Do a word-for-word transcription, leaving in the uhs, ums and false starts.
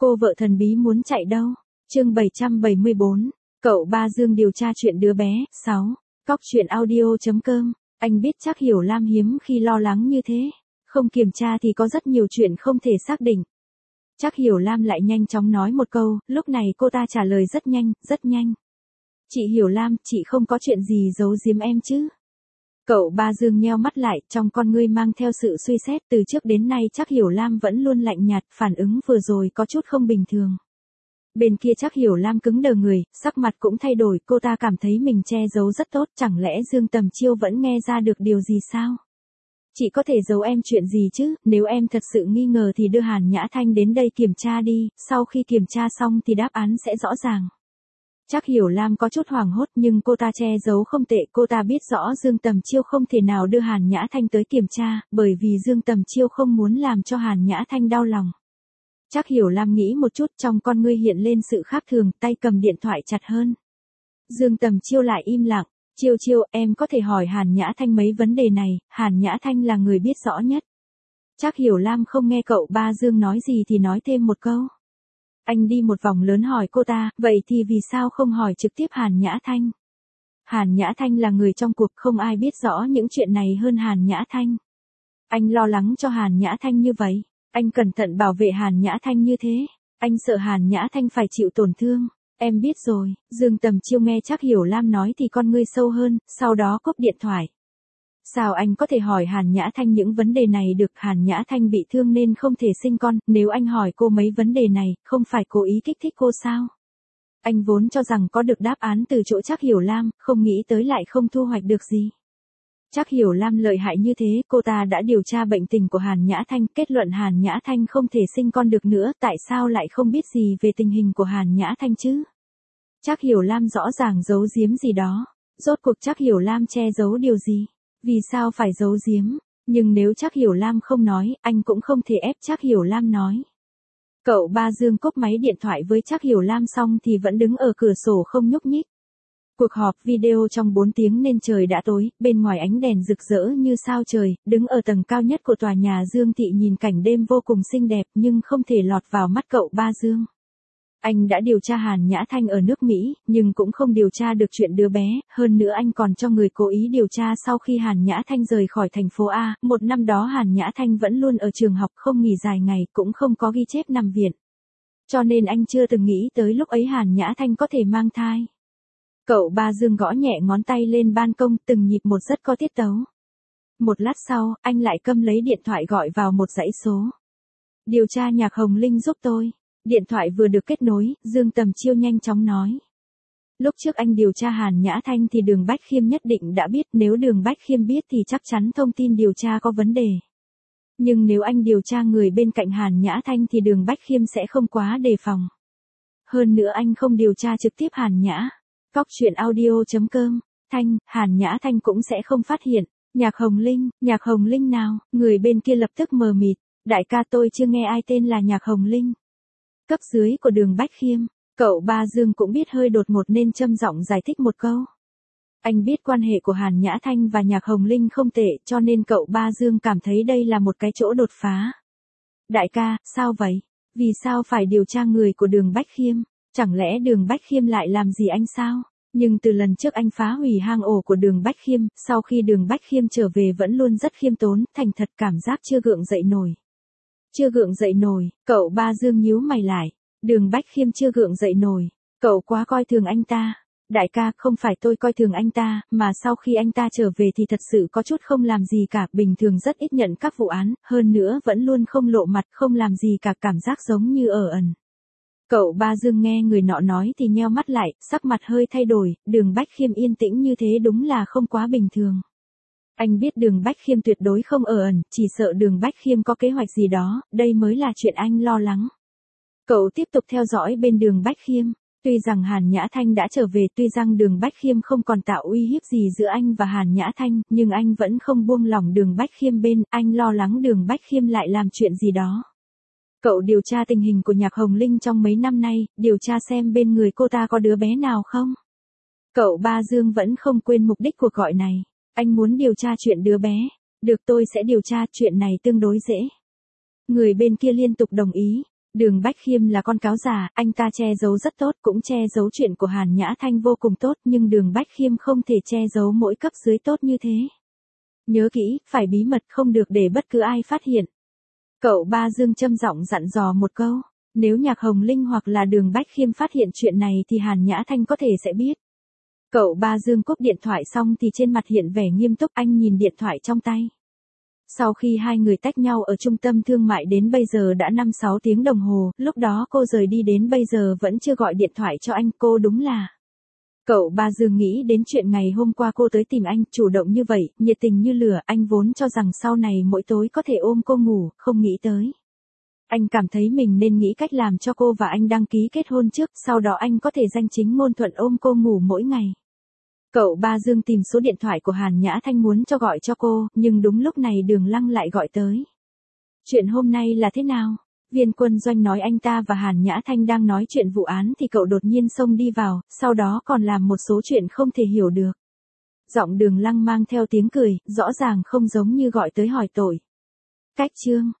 Cô vợ thần bí muốn chạy đâu? Chương bảy trăm bảy mươi bốn. Cậu Ba Dương điều tra chuyện đứa bé. sáu. Cóc truyện audio.com. Anh biết chắc Hiểu Lam hiếm khi lo lắng như thế. Không kiểm tra thì có rất nhiều chuyện không thể xác định. Chắc Hiểu Lam lại nhanh chóng nói một câu, lúc này cô ta trả lời rất nhanh, rất nhanh. Chị Hiểu Lam, chị không có chuyện gì giấu giếm em chứ? Cậu Ba Dương nheo mắt lại, trong con ngươi mang theo sự suy xét. Từ trước đến nay chắc Hiểu Lam vẫn luôn lạnh nhạt, phản ứng vừa rồi có chút không bình thường. Bên kia chắc Hiểu Lam cứng đờ người, sắc mặt cũng thay đổi, cô ta cảm thấy mình che giấu rất tốt, chẳng lẽ Dương Tầm Chiêu vẫn nghe ra được điều gì sao? Chị có thể giấu em chuyện gì chứ, nếu em thật sự nghi ngờ thì đưa Hàn Nhã Thanh đến đây kiểm tra đi, sau khi kiểm tra xong thì đáp án sẽ rõ ràng. Chắc Hiểu Lam có chút hoảng hốt nhưng cô ta che giấu không tệ, cô ta biết rõ Dương Tầm Chiêu không thể nào đưa Hàn Nhã Thanh tới kiểm tra, bởi vì Dương Tầm Chiêu không muốn làm cho Hàn Nhã Thanh đau lòng. Chắc Hiểu Lam nghĩ một chút, trong con ngươi hiện lên sự khác thường, tay cầm điện thoại chặt hơn. Dương Tầm Chiêu lại im lặng. Chiêu Chiêu, em có thể hỏi Hàn Nhã Thanh mấy vấn đề này, Hàn Nhã Thanh là người biết rõ nhất. Chắc Hiểu Lam không nghe cậu Ba Dương nói gì thì nói thêm một câu. Anh đi một vòng lớn hỏi cô ta, vậy thì vì sao không hỏi trực tiếp Hàn Nhã Thanh? Hàn Nhã Thanh là người trong cuộc, không ai biết rõ những chuyện này hơn Hàn Nhã Thanh. Anh lo lắng cho Hàn Nhã Thanh như vậy. Anh cẩn thận bảo vệ Hàn Nhã Thanh như thế. Anh sợ Hàn Nhã Thanh phải chịu tổn thương. Em biết rồi. Dương Tầm Chiêu nghe chắc Hiểu Lam nói thì con ngươi sâu hơn, sau đó cúp điện thoại. Sao anh có thể hỏi Hàn Nhã Thanh những vấn đề này được? Hàn Nhã Thanh bị thương nên không thể sinh con, nếu anh hỏi cô mấy vấn đề này, không phải cố ý kích thích cô sao? Anh vốn cho rằng có được đáp án từ chỗ chắc Hiểu Lam, không nghĩ tới lại không thu hoạch được gì. Chắc Hiểu Lam lợi hại như thế, cô ta đã điều tra bệnh tình của Hàn Nhã Thanh, kết luận Hàn Nhã Thanh không thể sinh con được nữa, tại sao lại không biết gì về tình hình của Hàn Nhã Thanh chứ? Chắc Hiểu Lam rõ ràng giấu giếm gì đó. Rốt cuộc chắc Hiểu Lam che giấu điều gì? Vì sao phải giấu giếm? Nhưng nếu chắc Hiểu Lam không nói, anh cũng không thể ép chắc Hiểu Lam nói. Cậu Ba Dương cúp máy điện thoại với chắc Hiểu Lam xong thì vẫn đứng ở cửa sổ không nhúc nhích. Cuộc họp video trong bốn tiếng nên trời đã tối, bên ngoài ánh đèn rực rỡ như sao trời, đứng ở tầng cao nhất của tòa nhà Dương Thị nhìn cảnh đêm vô cùng xinh đẹp nhưng không thể lọt vào mắt cậu Ba Dương. Anh đã điều tra Hàn Nhã Thanh ở nước Mỹ, nhưng cũng không điều tra được chuyện đứa bé, hơn nữa anh còn cho người cố ý điều tra sau khi Hàn Nhã Thanh rời khỏi thành phố A, một năm đó Hàn Nhã Thanh vẫn luôn ở trường học không nghỉ dài ngày, cũng không có ghi chép nằm viện. Cho nên anh chưa từng nghĩ tới lúc ấy Hàn Nhã Thanh có thể mang thai. Cậu Ba Dương gõ nhẹ ngón tay lên ban công, từng nhịp một rất có tiết tấu. Một lát sau, anh lại câm lấy điện thoại gọi vào một dãy số. Điều tra Nhạc Hồng Linh giúp tôi. Điện thoại vừa được kết nối, Dương Tầm Chiêu nhanh chóng nói. Lúc trước anh điều tra Hàn Nhã Thanh thì Đường Bách Khiêm nhất định đã biết, nếu Đường Bách Khiêm biết thì chắc chắn thông tin điều tra có vấn đề. Nhưng nếu anh điều tra người bên cạnh Hàn Nhã Thanh thì Đường Bách Khiêm sẽ không quá đề phòng. Hơn nữa anh không điều tra trực tiếp Hàn Nhã. Cóc truyện audio.com. Thanh, Hàn Nhã Thanh cũng sẽ không phát hiện. Nhạc Hồng Linh, Nhạc Hồng Linh nào? Người bên kia lập tức mờ mịt. Đại ca, tôi chưa nghe ai tên là Nhạc Hồng Linh. Cấp dưới của Đường Bách Khiêm. Cậu Ba Dương cũng biết hơi đột ngột nên châm giọng giải thích một câu. Anh biết quan hệ của Hàn Nhã Thanh và Nhạc Hồng Linh không tệ, cho nên cậu Ba Dương cảm thấy đây là một cái chỗ đột phá. Đại ca, sao vậy? Vì sao phải điều tra người của Đường Bách Khiêm? Chẳng lẽ Đường Bách Khiêm lại làm gì anh sao? Nhưng từ lần trước anh phá hủy hang ổ của Đường Bách Khiêm, sau khi Đường Bách Khiêm trở về vẫn luôn rất khiêm tốn, thành thật cảm giác chưa gượng dậy nổi. Chưa gượng dậy nổi, cậu Ba Dương nhíu mày lại. Đường Bách Khiêm chưa gượng dậy nổi, cậu quá coi thường anh ta. Đại ca, không phải tôi coi thường anh ta, mà sau khi anh ta trở về thì thật sự có chút không làm gì cả, bình thường rất ít nhận các vụ án, hơn nữa vẫn luôn không lộ mặt, không làm gì cả, cảm giác giống như ở ẩn. Cậu Ba Dương nghe người nọ nói thì nheo mắt lại, sắc mặt hơi thay đổi, Đường Bách Khiêm yên tĩnh như thế đúng là không quá bình thường. Anh biết Đường Bách Khiêm tuyệt đối không ở ẩn, chỉ sợ Đường Bách Khiêm có kế hoạch gì đó, đây mới là chuyện anh lo lắng. Cậu tiếp tục theo dõi bên Đường Bách Khiêm, tuy rằng Hàn Nhã Thanh đã trở về, tuy rằng Đường Bách Khiêm không còn tạo uy hiếp gì giữa anh và Hàn Nhã Thanh, nhưng anh vẫn không buông lỏng Đường Bách Khiêm bên, anh lo lắng Đường Bách Khiêm lại làm chuyện gì đó. Cậu điều tra tình hình của Nhạc Hồng Linh trong mấy năm nay, điều tra xem bên người cô ta có đứa bé nào không? Cậu Ba Dương vẫn không quên mục đích cuộc gọi này. Anh muốn điều tra chuyện đứa bé. Được, tôi sẽ điều tra, chuyện này tương đối dễ. Người bên kia liên tục đồng ý. Đường Bách Khiêm là con cáo già, anh ta che giấu rất tốt, cũng che giấu chuyện của Hàn Nhã Thanh vô cùng tốt, nhưng Đường Bách Khiêm không thể che giấu mỗi cấp dưới tốt như thế. Nhớ kỹ, phải bí mật, không được để bất cứ ai phát hiện. Cậu Ba Dương châm giọng dặn dò một câu, nếu Nhạc Hồng Linh hoặc là Đường Bách Khiêm phát hiện chuyện này thì Hàn Nhã Thanh có thể sẽ biết. Cậu Ba Dương cúp điện thoại xong thì trên mặt hiện vẻ nghiêm túc, anh nhìn điện thoại trong tay. Sau khi hai người tách nhau ở trung tâm thương mại đến bây giờ đã năm sáu tiếng đồng hồ, lúc đó cô rời đi đến bây giờ vẫn chưa gọi điện thoại cho anh, cô đúng là... Cậu Ba Dương nghĩ đến chuyện ngày hôm qua cô tới tìm anh, chủ động như vậy, nhiệt tình như lửa, anh vốn cho rằng sau này mỗi tối có thể ôm cô ngủ, không nghĩ tới. Anh cảm thấy mình nên nghĩ cách làm cho cô và anh đăng ký kết hôn trước, sau đó anh có thể danh chính ngôn thuận ôm cô ngủ mỗi ngày. Cậu Ba Dương tìm số điện thoại của Hàn Nhã Thanh muốn cho gọi cho cô, nhưng đúng lúc này Đường Lăng lại gọi tới. Chuyện hôm nay là thế nào? Viên Quân Doanh nói anh ta và Hàn Nhã Thanh đang nói chuyện vụ án thì cậu đột nhiên xông đi vào, sau đó còn làm một số chuyện không thể hiểu được. Giọng Đường Lăng mang theo tiếng cười, rõ ràng không giống như gọi tới hỏi tội. Cách chương